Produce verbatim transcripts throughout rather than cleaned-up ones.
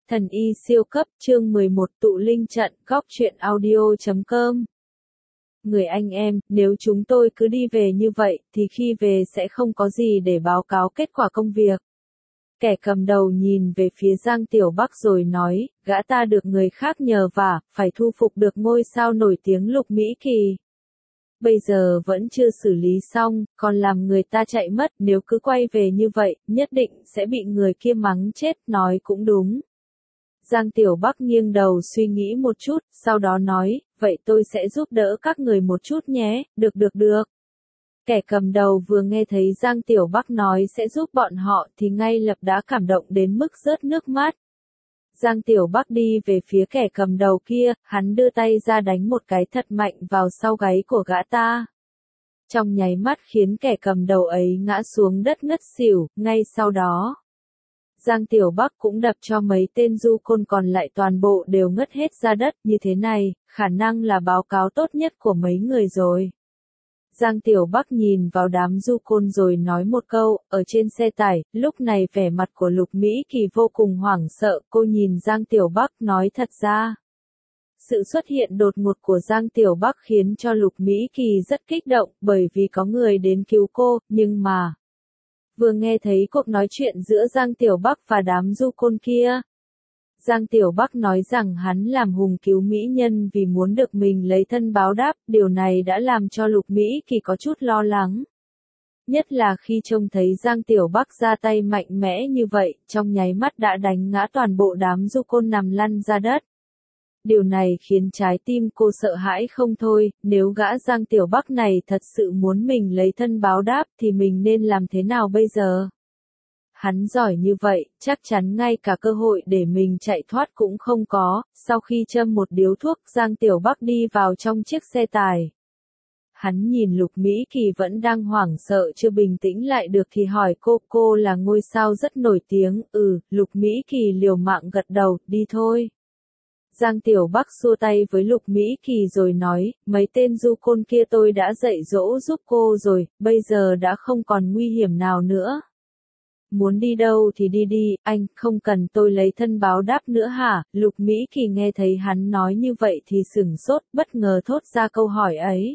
Thần y siêu cấp, chương mười một tụ linh trận, góc truyện audio chấm com. Người anh em, nếu chúng tôi cứ đi về như vậy, thì khi về sẽ không có gì để báo cáo kết quả công việc. Kẻ cầm đầu nhìn về phía Giang Tiểu Bắc rồi nói, gã ta được người khác nhờ vả, phải thu phục được ngôi sao nổi tiếng Lục Mỹ Kỳ. Bây giờ vẫn chưa xử lý xong, còn làm người ta chạy mất, nếu cứ quay về như vậy, nhất định sẽ bị người kia mắng chết, nói cũng đúng. Giang Tiểu Bắc nghiêng đầu suy nghĩ một chút, sau đó nói, vậy tôi sẽ giúp đỡ các người một chút nhé, được được được. Kẻ cầm đầu vừa nghe thấy Giang Tiểu Bắc nói sẽ giúp bọn họ thì ngay lập đã cảm động đến mức rớt nước mắt. Giang Tiểu Bắc đi về phía kẻ cầm đầu kia, hắn đưa tay ra đánh một cái thật mạnh vào sau gáy của gã ta. Trong nháy mắt khiến kẻ cầm đầu ấy ngã xuống đất ngất xỉu, ngay sau đó. Giang Tiểu Bắc cũng đập cho mấy tên du côn còn lại toàn bộ đều ngất hết ra đất, như thế này, khả năng là báo cáo tốt nhất của mấy người rồi. Giang Tiểu Bắc nhìn vào đám du côn rồi nói một câu, ở trên xe tải, lúc này vẻ mặt của Lục Mỹ Kỳ vô cùng hoảng sợ, cô nhìn Giang Tiểu Bắc nói thật ra. Sự xuất hiện đột ngột của Giang Tiểu Bắc khiến cho Lục Mỹ Kỳ rất kích động, bởi vì có người đến cứu cô, nhưng mà... Vừa nghe thấy cuộc nói chuyện giữa Giang Tiểu Bắc và đám du côn kia. Giang Tiểu Bắc nói rằng hắn làm hùng cứu mỹ nhân vì muốn được mình lấy thân báo đáp, điều này đã làm cho Lục Mỹ Kỳ có chút lo lắng. Nhất là khi trông thấy Giang Tiểu Bắc ra tay mạnh mẽ như vậy, trong nháy mắt đã đánh ngã toàn bộ đám du côn nằm lăn ra đất. Điều này khiến trái tim cô sợ hãi không thôi, nếu gã Giang Tiểu Bắc này thật sự muốn mình lấy thân báo đáp thì mình nên làm thế nào bây giờ? Hắn giỏi như vậy, chắc chắn ngay cả cơ hội để mình chạy thoát cũng không có. Sau khi châm một điếu thuốc, Giang Tiểu Bắc đi vào trong chiếc xe tải. Hắn nhìn Lục Mỹ Kỳ vẫn đang hoảng sợ chưa bình tĩnh lại được thì hỏi cô, cô là ngôi sao rất nổi tiếng, ừ, Lục Mỹ Kỳ liều mạng gật đầu, đi thôi. Giang Tiểu Bắc xua tay với Lục Mỹ Kỳ rồi nói, mấy tên du côn kia tôi đã dạy dỗ giúp cô rồi, bây giờ đã không còn nguy hiểm nào nữa. Muốn đi đâu thì đi đi, anh, không cần tôi lấy thân báo đáp nữa hả? Lục Mỹ Kỳ nghe thấy hắn nói như vậy thì sửng sốt, bất ngờ thốt ra câu hỏi ấy.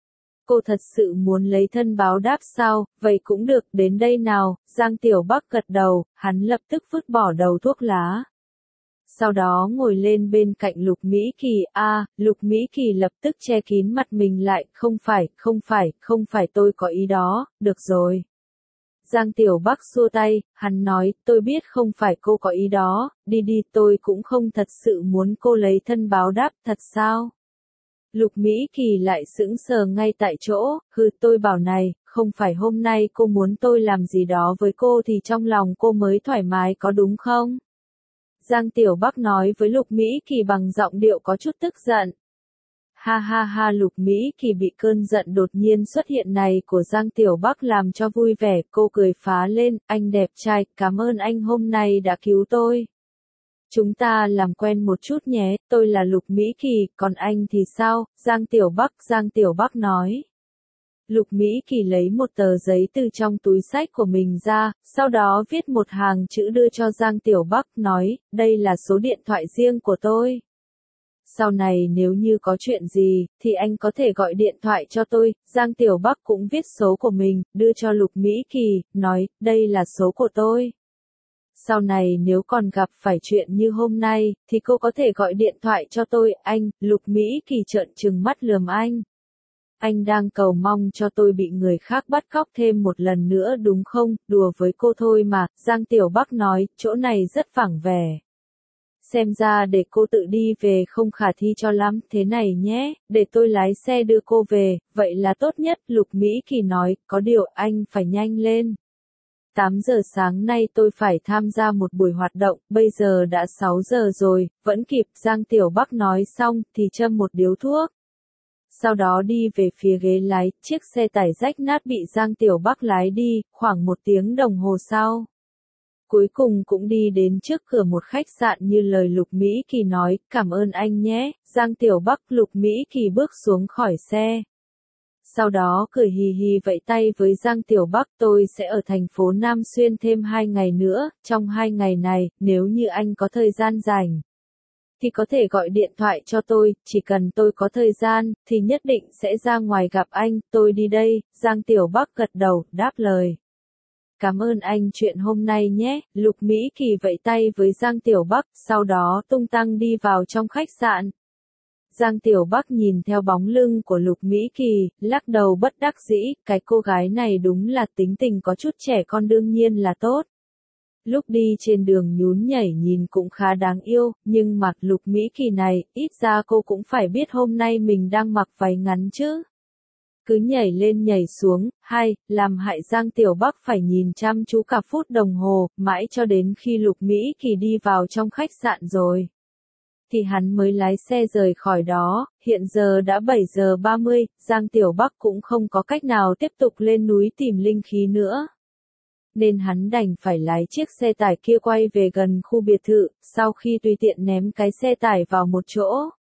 Cô thật sự muốn lấy thân báo đáp sao? Vậy cũng được, đến đây nào. Giang Tiểu Bắc gật đầu, hắn lập tức vứt bỏ đầu thuốc lá. Sau đó ngồi lên bên cạnh Lục Mỹ Kỳ, a, à, Lục Mỹ Kỳ lập tức che kín mặt mình lại, không phải, không phải, không phải tôi có ý đó, được rồi. Giang Tiểu Bắc xua tay, hắn nói, tôi biết không phải cô có ý đó, đi đi, tôi cũng không thật sự muốn cô lấy thân báo đáp, thật sao? Lục Mỹ Kỳ lại sững sờ ngay tại chỗ, hừ, tôi bảo này, không phải hôm nay cô muốn tôi làm gì đó với cô thì trong lòng cô mới thoải mái có đúng không? Giang Tiểu Bắc nói với Lục Mỹ Kỳ bằng giọng điệu có chút tức giận. Ha ha ha, Lục Mỹ Kỳ bị cơn giận đột nhiên xuất hiện này của Giang Tiểu Bắc làm cho vui vẻ, cô cười phá lên, anh đẹp trai, cảm ơn anh hôm nay đã cứu tôi. Chúng ta làm quen một chút nhé, tôi là Lục Mỹ Kỳ, còn anh thì sao? Giang Tiểu Bắc, Giang Tiểu Bắc nói. Lục Mỹ Kỳ lấy một tờ giấy từ trong túi xách của mình ra, sau đó viết một hàng chữ đưa cho Giang Tiểu Bắc, nói, đây là số điện thoại riêng của tôi. Sau này nếu như có chuyện gì, thì anh có thể gọi điện thoại cho tôi. Giang Tiểu Bắc cũng viết số của mình, đưa cho Lục Mỹ Kỳ, nói, đây là số của tôi. Sau này nếu còn gặp phải chuyện như hôm nay, thì cô có thể gọi điện thoại cho tôi, anh. Lục Mỹ Kỳ trợn trừng mắt lườm anh. Anh đang cầu mong cho tôi bị người khác bắt cóc thêm một lần nữa đúng không? Đùa với cô thôi mà, Giang Tiểu Bắc nói, chỗ này rất vắng vẻ. Xem ra để cô tự đi về không khả thi cho lắm, thế này nhé, để tôi lái xe đưa cô về, vậy là tốt nhất, Lục Mỹ Kỳ nói, có điều anh phải nhanh lên. tám giờ sáng nay tôi phải tham gia một buổi hoạt động, bây giờ đã sáu giờ rồi, vẫn kịp, Giang Tiểu Bắc nói xong thì châm một điếu thuốc. Sau đó đi về phía ghế lái, chiếc xe tải rách nát bị Giang Tiểu Bắc lái đi, khoảng một tiếng đồng hồ sau. Cuối cùng cũng đi đến trước cửa một khách sạn như lời Lục Mỹ Kỳ nói, cảm ơn anh nhé, Giang Tiểu Bắc. Lục Mỹ Kỳ bước xuống khỏi xe. sau đó cười hì hì vẫy tay với Giang Tiểu Bắc, tôi sẽ ở thành phố Nam Xuyên thêm hai ngày nữa, trong hai ngày này, nếu như anh có thời gian rảnh, thì có thể gọi điện thoại cho tôi, chỉ cần tôi có thời gian, thì nhất định sẽ ra ngoài gặp anh, tôi đi đây, Giang Tiểu Bắc gật đầu, đáp lời. Cảm ơn anh chuyện hôm nay nhé, Lục Mỹ Kỳ vẫy tay với Giang Tiểu Bắc, sau đó tung tăng đi vào trong khách sạn. Giang Tiểu Bắc nhìn theo bóng lưng của Lục Mỹ Kỳ, lắc đầu bất đắc dĩ, cái cô gái này đúng là tính tình có chút trẻ con đương nhiên là tốt. Lúc đi trên đường nhún nhảy nhìn cũng khá đáng yêu, nhưng mặc Lục Mỹ Kỳ này, ít ra cô cũng phải biết hôm nay mình đang mặc váy ngắn chứ. Cứ nhảy lên nhảy xuống, hay, làm hại Giang Tiểu Bắc phải nhìn chăm chú cả phút đồng hồ, mãi cho đến khi Lục Mỹ Kỳ đi vào trong khách sạn rồi. Thì hắn mới lái xe rời khỏi đó, hiện giờ đã bảy giờ ba mươi, Giang Tiểu Bắc cũng không có cách nào tiếp tục lên núi tìm linh khí nữa. Nên hắn đành phải lái chiếc xe tải kia quay về gần khu biệt thự, sau khi tùy tiện ném cái xe tải vào một chỗ.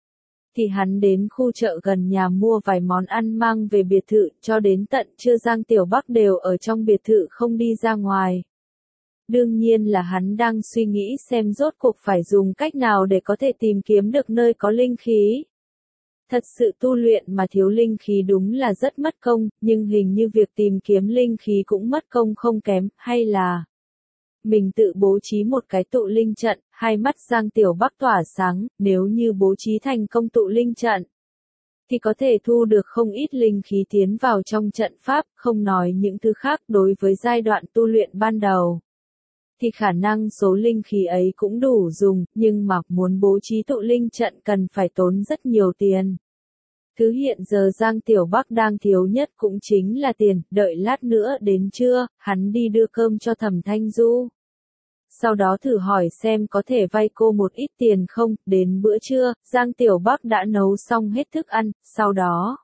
Thì hắn đến khu chợ gần nhà mua vài món ăn mang về biệt thự, cho đến tận trưa Giang Tiểu Bắc đều ở trong biệt thự không đi ra ngoài. Đương nhiên là hắn đang suy nghĩ xem rốt cuộc phải dùng cách nào để có thể tìm kiếm được nơi có linh khí. Thật sự tu luyện mà thiếu linh khí đúng là rất mất công, nhưng hình như việc tìm kiếm linh khí cũng mất công không kém, hay là mình tự bố trí một cái tụ linh trận, hai mắt Giang Tiểu Bắc tỏa sáng, nếu như bố trí thành công tụ linh trận, thì có thể thu được không ít linh khí tiến vào trong trận pháp, không nói những thứ khác đối với giai đoạn tu luyện ban đầu. Thì khả năng số linh khí ấy cũng đủ dùng, nhưng mà muốn bố trí tụ linh trận cần phải tốn rất nhiều tiền. Thứ hiện giờ Giang Tiểu Bắc đang thiếu nhất cũng chính là tiền, đợi lát nữa đến trưa, hắn đi đưa cơm cho Thẩm Thanh Du. Sau đó thử hỏi xem có thể vay cô một ít tiền không, đến bữa trưa, Giang Tiểu Bắc đã nấu xong hết thức ăn, sau đó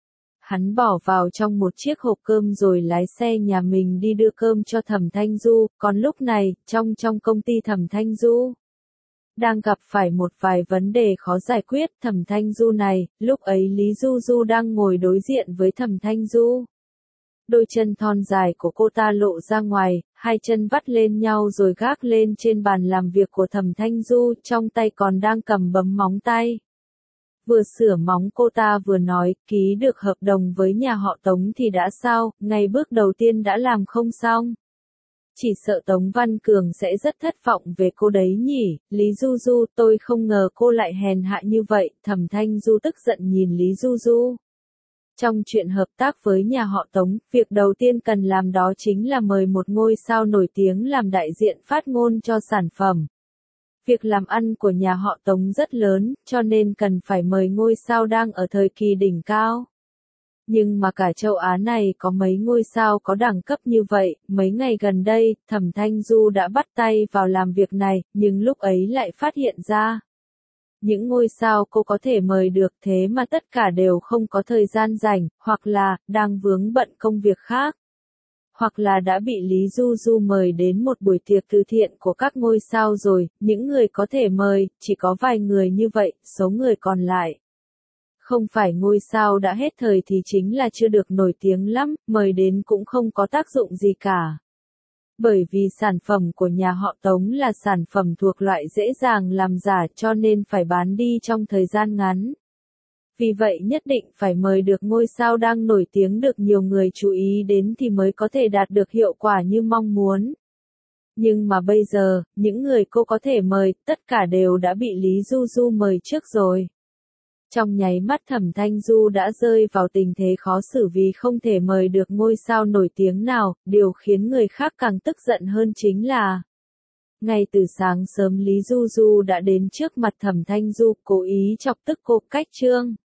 hắn bỏ vào trong một chiếc hộp cơm rồi lái xe nhà mình đi đưa cơm cho Thẩm Thanh Du, còn lúc này, trong trong công ty Thẩm Thanh Du đang gặp phải một vài vấn đề khó giải quyết, Thẩm Thanh Du này, lúc ấy Lý Du Du đang ngồi đối diện với Thẩm Thanh Du. Đôi chân thon dài của cô ta lộ ra ngoài, hai chân vắt lên nhau rồi gác lên trên bàn làm việc của Thẩm Thanh Du, trong tay còn đang cầm bấm móng tay. Vừa sửa móng cô ta vừa nói, ký được hợp đồng với nhà họ Tống thì đã sao, ngay bước đầu tiên đã làm không xong. Chỉ sợ Tống Văn Cường sẽ rất thất vọng về cô đấy nhỉ, Lý Du Du, tôi không ngờ cô lại hèn hạ như vậy, Thẩm Thanh Du tức giận nhìn Lý Du Du. Trong chuyện hợp tác với nhà họ Tống, việc đầu tiên cần làm đó chính là mời một ngôi sao nổi tiếng làm đại diện phát ngôn cho sản phẩm. Việc làm ăn của nhà họ Tống rất lớn, cho nên cần phải mời ngôi sao đang ở thời kỳ đỉnh cao. Nhưng mà cả châu Á này có mấy ngôi sao có đẳng cấp như vậy, mấy ngày gần đây, Thẩm Thanh Du đã bắt tay vào làm việc này, nhưng lúc ấy lại phát hiện ra. Những ngôi sao cô có thể mời được thế mà tất cả đều không có thời gian rảnh, hoặc là, đang vướng bận công việc khác. Hoặc là đã bị Lý Du Du mời đến một buổi tiệc từ thiện của các ngôi sao rồi, những người có thể mời, chỉ có vài người như vậy, số người còn lại. Không phải ngôi sao đã hết thời thì chính là chưa được nổi tiếng lắm, mời đến cũng không có tác dụng gì cả. Bởi vì sản phẩm của nhà họ Tống là sản phẩm thuộc loại dễ dàng làm giả cho nên phải bán đi trong thời gian ngắn. Vì vậy nhất định phải mời được ngôi sao đang nổi tiếng được nhiều người chú ý đến thì mới có thể đạt được hiệu quả như mong muốn. Nhưng mà bây giờ, những người cô có thể mời, tất cả đều đã bị Lý Du Du mời trước rồi. Trong nháy mắt Thẩm Thanh Du đã rơi vào tình thế khó xử vì không thể mời được ngôi sao nổi tiếng nào, điều khiến người khác càng tức giận hơn chính là ngay từ sáng sớm Lý Du Du đã đến trước mặt Thẩm Thanh Du, cố ý chọc tức cô, cách trương.